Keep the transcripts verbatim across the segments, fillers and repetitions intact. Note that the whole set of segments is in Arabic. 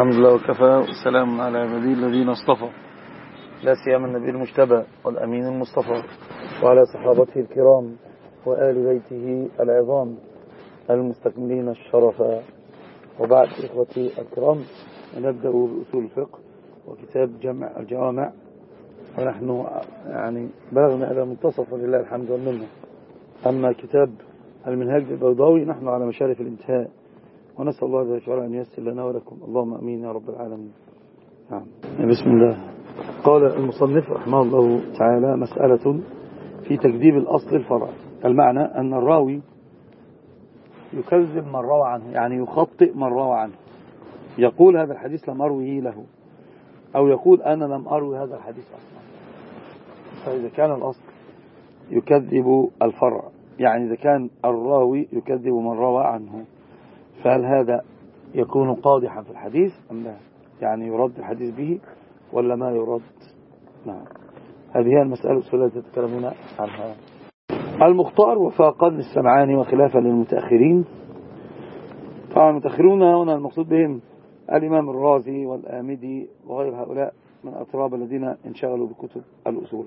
الحمد لله وكفى والسلام على عباده الذين اصطفى، لا سيما النبي المجتبى والأمين المصطفى وعلى صحابته الكرام وآل بيته العظام المستكملين الشرفا. وبعد إخوتي الكرام نبدأ بأصول الفقه وكتاب جمع الجوامع، ونحن يعني بلغنا إلى منتصف ولله الحمد والمنة. أما كتاب المنهاج البيضاوي نحن على مشارف الانتهاء، ونسأل الله جل وعلا أن ييسر لنا ولكم، اللهم أمين يا رب العالمين. نعم. بسم الله. قال المصنف رحمه الله تعالى: مسألة في تكذيب الأصل الفرع. المعنى أن الراوي يكذب من روى عنه، يعني يخطئ من روى عنه، يقول هذا الحديث لم أرويه له، أو يقول أنا لم أروي هذا الحديث أصلا. فإذا كان الأصل يكذب الفرع، يعني إذا كان الراوي يكذب من روى عنه، فهل هذا يكون قادحا في الحديث أم لا؟ يعني يرد الحديث به ولا ما يرد؟ نعم، هذه هي المسألة التي تتكلمون عنها. المختار وفاقا للسمعاني وخلافا للمتأخرين. طبعا المتأخرون هنا المقصود بهم الإمام الرازي والآمدي وغير هؤلاء من أطراب الذين انشغلوا بكتب الأصول.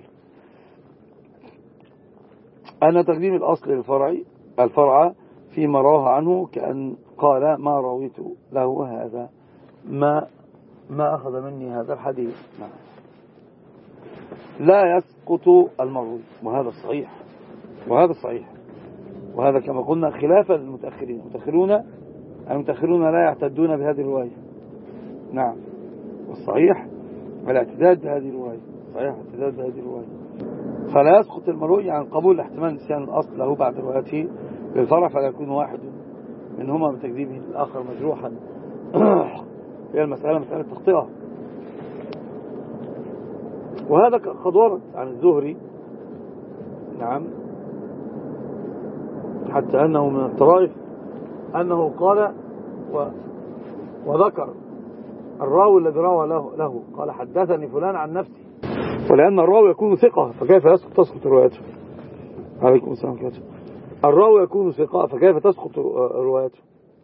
أن تقديم الأصل الفرعي الفرع فيما رواه عنه، كأن قال ما رويت له هذا، ما ما أخذ مني هذا الحديث. نعم. لا يسقط المروي، وهذا الصحيح، وهذا الصحيح وهذا كما قلنا خلافا للمتأخرين. المتأخرون المتأخرون لا يعتدون بهذه الرواية. نعم، والصحيح الاعتداد بهذه الرواية، صحيح الاعتداد بهذه الرواية. فلا يسقط المروي عن قبول احتمال نسيان الأصل له بعد روايته للفرع، فلا يكون واحد منهما بتكذيبه الآخر مجروحا. هي المسألة مسألة تخطئة، وهذا قد ورد عن الزهري. نعم، حتى أنه من الطرائف أنه قال و وذكر الراوي الذي روى له, له قال حدثني فلان عن نفسي، ولأن الراوي يكون ثقة فكيف يسقط تسقط روايته. عليكم السلام عليكم. الراوي يكون ثقة فكيف تسقط روايته؟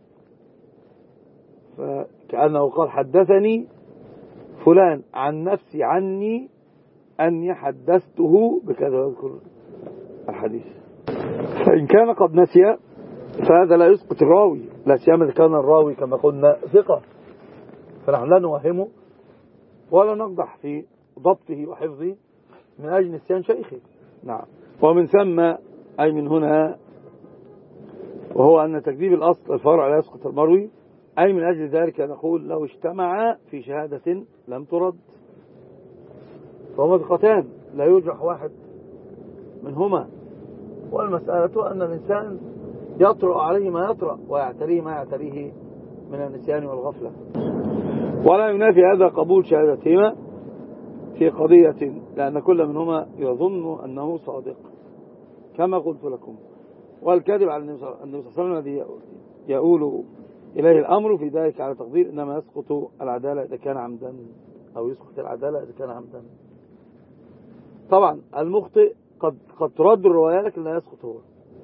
فكأنه قال حدثني فلان عن نفسي عني أني حدثته بكذا، يذكر الحديث. فإن كان قد نسي فهذا لا يسقط الراوي، لا سيما إذا كان الراوي كما قلنا ثقة، فنحن لا نوهمه ولا نقدح في ضبطه وحفظه من أجل نسيان شيخه. نعم. ومن ثم أي من هنا، وهو أن تكذيب الأصل الفرع لا يسقط المروي، أي من أجل ذلك نقول لو اجتمع في شهادة لم ترد فهما ثقتان لا يجرح واحد منهما، والمسألة أن الإنسان يطرأ عليه ما يطرأ ويعتريه ما يعتريه من النسيان والغفلة، ولا ينافي هذا قبول شهادتهما في قضية، لأن كل منهما يظن أنه صادق كما قلت لكم. والكذب على النبي صلى الله عليه وسلم الذي يقول إليه الأمر في ذلك على تقدير إنما يسقط العدالة إذا كان عمدا، أو يسقط العدالة إذا كان عمدا. طبعا المخطئ قد قد ترد الرواية لكن لا يسقط هو،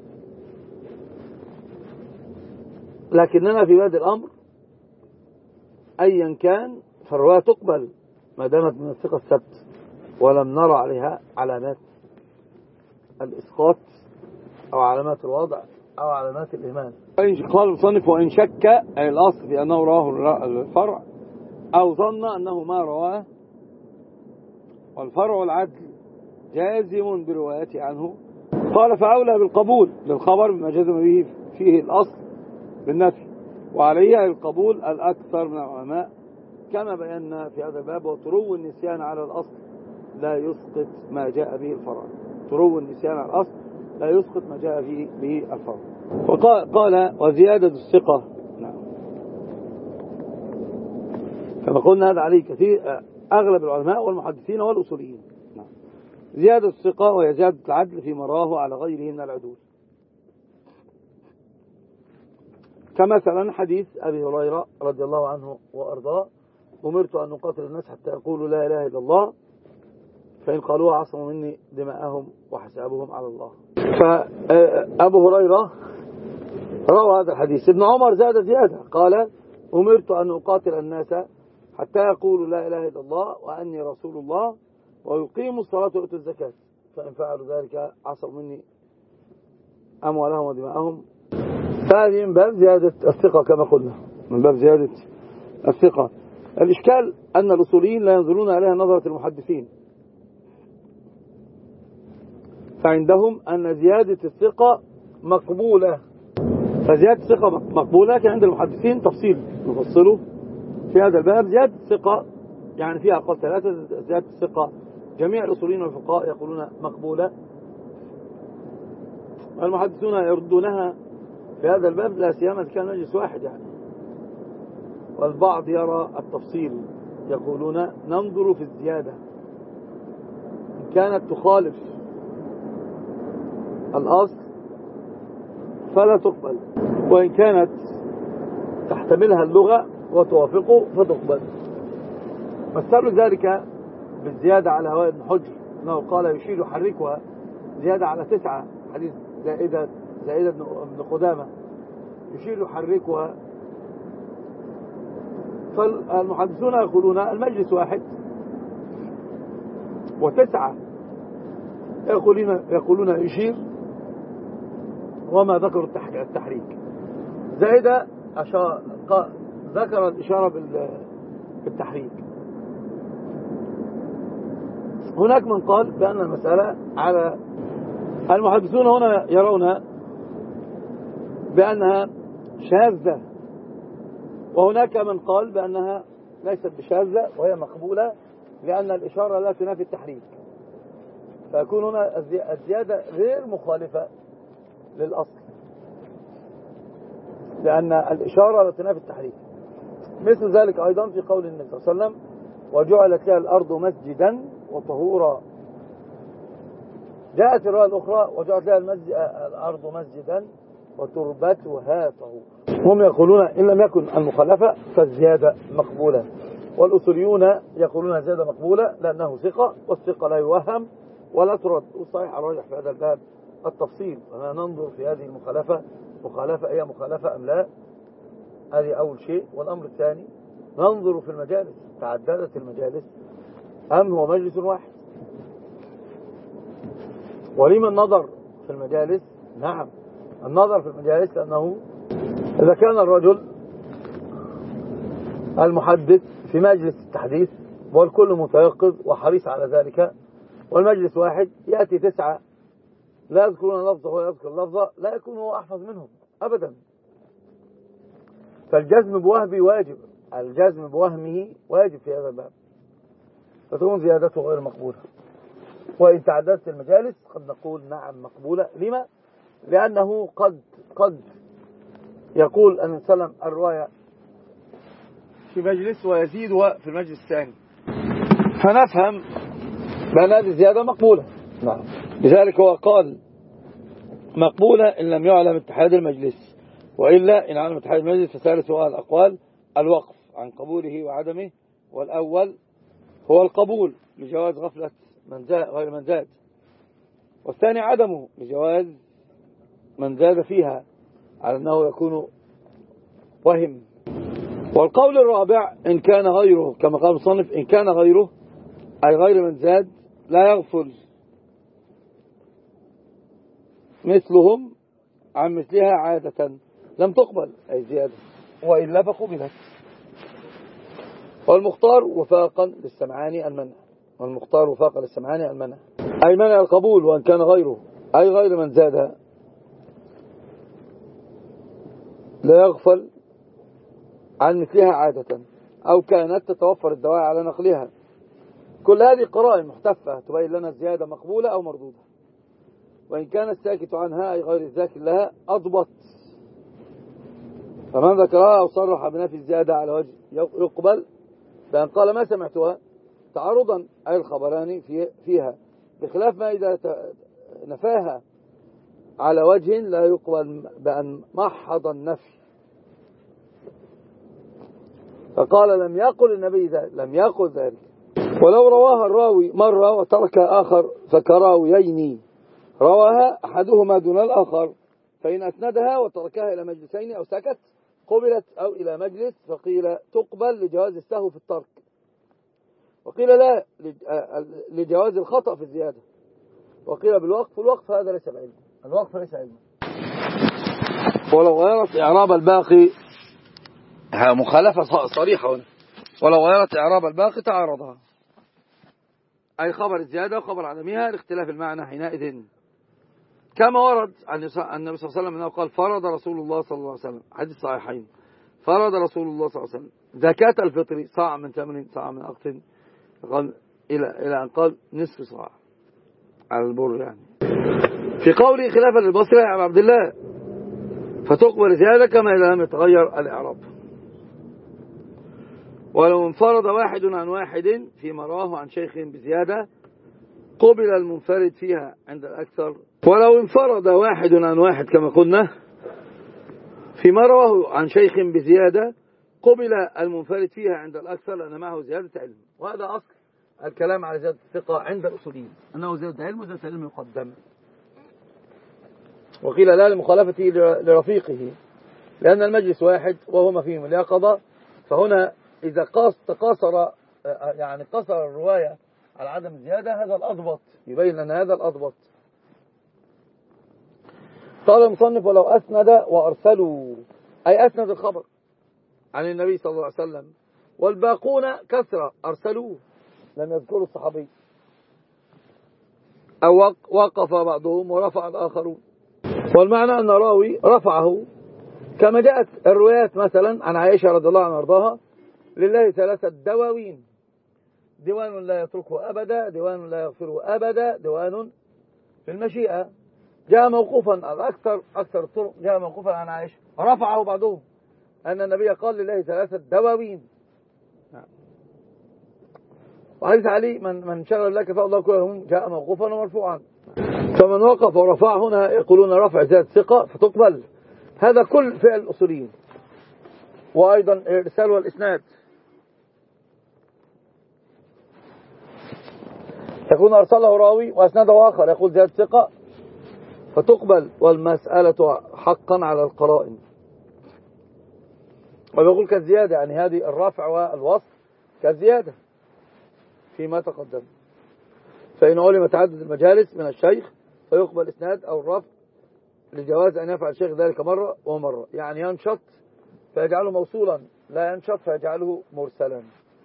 لكننا في بادئ الأمر أيا كان فالرواية تقبل ما دامت من الثقة الثبت ولم نرى عليها علامات الإسقاط أو علامات الوضع أو علامات الإيمان. قال المصنف: وإن شك أي الأصل في أنه رواه الفرع أو ظن أنه ما رواه، والفرع العدل جازم بروايته عنه، قال فأولى بالقبول للخبر بما جزم به فيه الأصل بالنفي، وعليه القبول الأكثر من العلماء كما بينا في هذا الباب. وطرو النسيان على الأصل لا يسقط ما جاء به الفرع، طرو النسيان على الأصل لا يسقط ما جاء به الفرع. وقال قال وزيادة الثقة. نعم. كما قلنا هذا عليه كثير أغلب العلماء والمحدثين والأصوليين. نعم. زيادة الثقة وهي زيادة العدل في مراه على غيره من العدول، كمثلا حديث أبي هريرة رضي الله عنه وأرضاه: أمرت أن أقاتل الناس حتى يقولوا لا إله إلا الله، فإن قالوها عصموا مني دماءهم وحسابهم على الله. فأبو هريرة روى هذا الحديث. ابن عمر زاد زيادة، قال: أمرت أن أقاتل الناس حتى يقولوا لا إله إلا الله وأني رسول الله ويقيموا الصلاة ويؤتوا الزكاة، فإن فعلوا ذلك عصوا مني أموالهم ودماءهم. هذه من باب زيادة الثقة كما قلنا، من باب زيادة الثقة. الإشكال أن الأصوليين لا ينظرون عليها نظرة المحدثين، فعندهم أن زيادة الثقة مقبولة، فزيادة الثقة مقبولة. كان عند المحدثين تفصيل نفصله في هذا الباب. زيادة الثقة يعني فيها أقوال ثلاثة. زيادة الثقة جميع الأصوليين والفقهاء يقولون مقبولة، المحدثون يردونها في هذا الباب، لا سيما كان مجلس واحد يعني. والبعض يرى التفصيل، يقولون ننظر في الزيادة، إن كانت تخالف الأصل فلا تقبل، وإن كانت تحتملها اللغة وتوافقه فتقبل. مثلوا ذلك بالزيادة على هواء بن حجر، أنه قال يشير يحركها زيادة على تسعة، حديث زائدة زائدة بن قدامة، يشير يحركها. فالمحدثون يقولون المجلس واحد وتسعة يقولون يقولون يشير وما ذكر التحريك. زائدة ذكر الإشارة بالتحريك. هناك من قال بأن المسألة على المحدثون هنا يرون بأنها شاذة، وهناك من قال بأنها ليست بشاذة وهي مقبولة، لأن الإشارة لا تنافي التحريك، فيكون هنا الزيادة غير مخالفة للأصل، لأن الإشارة لا تنافي التحريك. مثل ذلك أيضا في قول النبي صلى الله عليه وسلم وجعلت لها الأرض مسجدا وطهورا. جاءت الرواية الأخرى وجعلت لها الأرض مسجدا وتربتها طهور. هم يقولون إن لم يكن المخالفة فالزيادة مقبولة، والأصوليون يقولون الزيادة مقبولة لأنه ثقة، والثقة لا يوهم ولا ترد. والصحيح الراجح في هذا الباب التفصيل، أنا ننظر في هذه المخالفة، مخالفة هي مخالفة أم لا، هذه أول شيء. والأمر الثاني ننظر في المجالس، تعددت المجالس أم هو مجلس واحد. ولمن نظر في المجالس؟ نعم النظر في المجالس، لأنه إذا كان الرجل المحدث في مجلس التحديث والكل متيقظ وحريص على ذلك، والمجلس واحد يأتي تسعة لا يذكرون لفظه ولا يذكر لفظه، لا يكون هو أحفظ منهم أبدا. فالجزم بوهمه واجب، الجزم بوهمه واجب في هذا الباب، فتكون زيادته غير مقبولة. وإن تعددت المجالس قد نقول نعم مقبولة. لما؟ لأنه قد قد يقول أن سلم الرواية في مجلس ويزيدها في المجلس الثاني، فنفهم بأن هذه الزيادة مقبولة. نعم. لذلك هو قال مقبولة إن لم يعلم اتحاد المجلس، وإلا إن علم اتحاد المجلس فثالث هو الأقوال الوقف عن قبوله وعدمه. والأول هو القبول لجواز غفلة من زاد غير من زاد، والثاني عدمه لجواز من زاد فيها على أنه يكون وهم. والقول الرابع إن كان غيره، كما قال المصنف إن كان غيره أي غير من زاد لا يغفل مثلهم عن مثلها عادة لم تقبل أي زيادة، وإلا فقبلت. والمختار وفاقا للسمعاني المنع، والمختار وفاقا للسمعاني المنع أي منع القبول، وإن كان غيره أي غير من زاد لا يغفل عن مثلها عادة، أو كانت تتوفر الدواعي على نقلها. كل هذه قرائن محتفة تبين لنا الزيادة مقبولة أو مردودة. وإن كان الساكت عنها أي غير الذاكر لها أضبط، فمن ذكرها أو صرح بنفي الزيادة على وجه يقبل، فإن قال ما سمعتها تعرضا أي الخبران في فيها، بخلاف ما إذا نفاها على وجه لا يقبل بأن محض النفي. فقال لم يقل النبي ذلك، لم يقل ذلك. ولو رواها الراوي مرة وترك آخر فكراويين رواها أحدهما دون الآخر، فإن أسندها وتركها إلى مجلسين أو سكت قبلت أو إلى مجلس فقيل تقبل لجواز السهو في الترك، وقيل لا لجواز الخطأ في الزيادة، وقيل بالوقف. والوقف هذا ليس بعلم، الوقف ليس علما. ولو غيرت إعراب الباقي مخالفة صريحة هنا، ولو غيرت إعراب الباقي تعارضها، أي خبر الزيادة وخبر عدمها لاختلاف المعنى حينئذ، كما ورد عن النبي صلى الله عليه وسلم أنه قال فرض رسول الله صلى الله عليه وسلم، حديث صحيحين، فرض رسول الله صلى الله عليه وسلم زكاة الفطر صاع من تمر صاع من أقط، قال إلى إلى أن قال نصف صاع على البر يعني. في قوله خلافا للبصري عن عبد الله فتقبل زيادة كما إذا لم يتغير الإعراب. ولو انفرد واحد عن واحد فيما رواه عن شيخ بزيادة قبل المنفرد فيها عند الأكثر. ولو انفرد واحد عن واحد كما قلنا فيما رواه عن شيخ بزيادة قبل المنفرد فيها عند الأكثر لأن معه زيادة علم. وهذا أصل الكلام على زيادة الثقة عند الأصوليين، أنه زيادة علم وزيادة علم يقدم. وقيل لا لمخالفته لرفيقه لأن المجلس واحد وهما فيهم اليقظة، فهنا إذا تقاصر يعني قصر الرواية على عدم الزيادة هذا الأضبط، يبين أن هذا الأضبط. قال المصنف ولو أسند وأرسلوا، أي أسند الخبر عن النبي صلى الله عليه وسلم، والباقون كثرة أرسلوه لم يذكروا الصحابي، أو وقف بعضهم ورفع الآخرون. والمعنى أن راوي رفعه كما جاءت الروايات مثلا عن عائشة رضي الله عنها وارضاها لله ثلاثة دواوين، ديوان لا يتركه أبدا، ديوان لا يغفره أبدا، ديوان في المشيئة. جاء موقوفا الأكثر أكثر الطرق جاء موقوفا عن عائشة رفعه بعضهم أن النبي قال لله ثلاثة دواوين. وحديث علي من من شغل لك فالله كلهم جاء موقوفا ومرفوعا. فمن وقف ورفع هنا يقولون رفع زيادة ثقة فتقبل، هذا كل فعل الأصوليين. وأيضا الإرسال والإسناد يكون أرسله راوي وأسنده آخر يقول زيادة ثقة فتقبل، والمسألة حقا على القرائن. ويقول كالزيادة يعني هذه الرفع والوصف كالزيادة فيما تقدم. فإن علم تعدد المجالس من الشيخ فيقبل إسناد أو الرفع لجواز أن يفعل الشيخ ذلك مرة ومرة، يعني ينشط فيجعله موصولا، لا ينشط فيجعله مرسلا.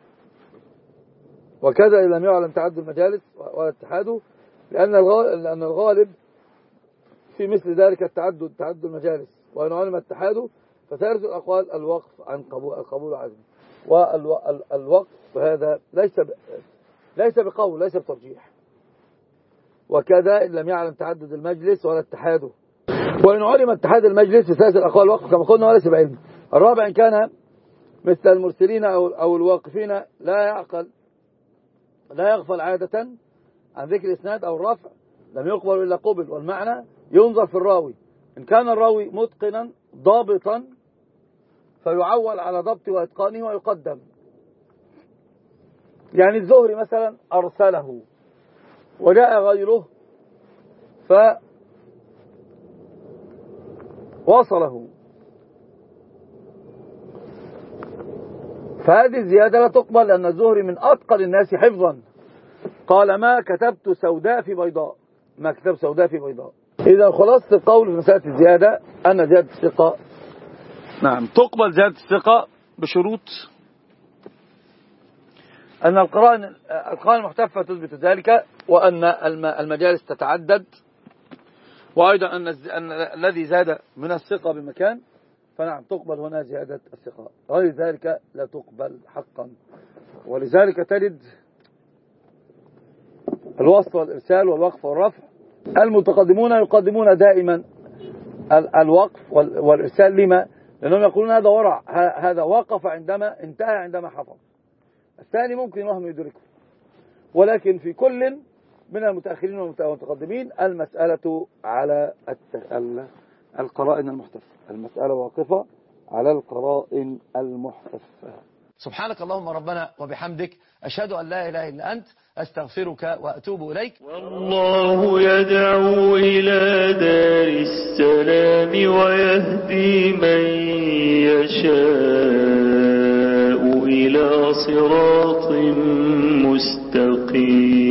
وكذا إذا لم يعلم تعدد المجالس ولا اتحاده، لأن لأن الغالب في مثل ذلك التعدد تعدد المجالس، وإن علم اتحاده فترد الأقوال الوقف عن قبول القبول عزم. والوقف هذا ليس ليس بقول ليس بترجيح. وكذا إن لم يعلم تعدد المجلس ولا اتحاده، وإن علم اتحاد المجلس في ثلاث الأقوال وقف كما قلنا وليس بعلم. الرابع إن كان مثل المرسلين أو أو الواقفين لا يعقل لا يغفل عادة عن ذكر الإسناد أو الرفع لم يقبل إلا قبل. والمعنى ينظر في الراوي، إن كان الراوي متقنا ضابطا فيعول على ضبط وإتقانه ويقدم. يعني الزهري مثلا أرسله وجاء غيره فوصله، فهذه الزيادة لا تقبل لأن الزهري من أتقن الناس حفظا، قال ما كتبت سوداء في بيضاء، ما كتبت سوداء في بيضاء. إذا خلاصة القول في مسألة الزيادة أن زيادة الثقة نعم تقبل زيادة الثقة بشروط أن القرائن القرائن المحتفة تثبت ذلك، وأن المجالس تتعدد، وأيضا أن الذي زاد من الثقة بمكان فنعم تقبل هنا زيادة الثقة، غير ذلك لا تقبل حقا. ولذلك تجد الوصف والإرسال والوقف والرفع المتقدمون يقدمون دائما الوقف والإرسال. لما؟ لأنهم يقولون هذا ورع، هذا وقف عندما انتهى عندما حفظ، الثاني ممكن وهم يدركه. ولكن في كل من المتأخرين والمتقدمين المسألة على القرائن المحتفة، المسألة واقفة على القرائن المحتفة. سبحانك اللهم ربنا وبحمدك، أشهد أن لا إله إلا أنت، أستغفرك وأتوب إليك. والله يدعو إلى دار السلام. السلام ويهدي من يشاء إلى صراط مستقيم.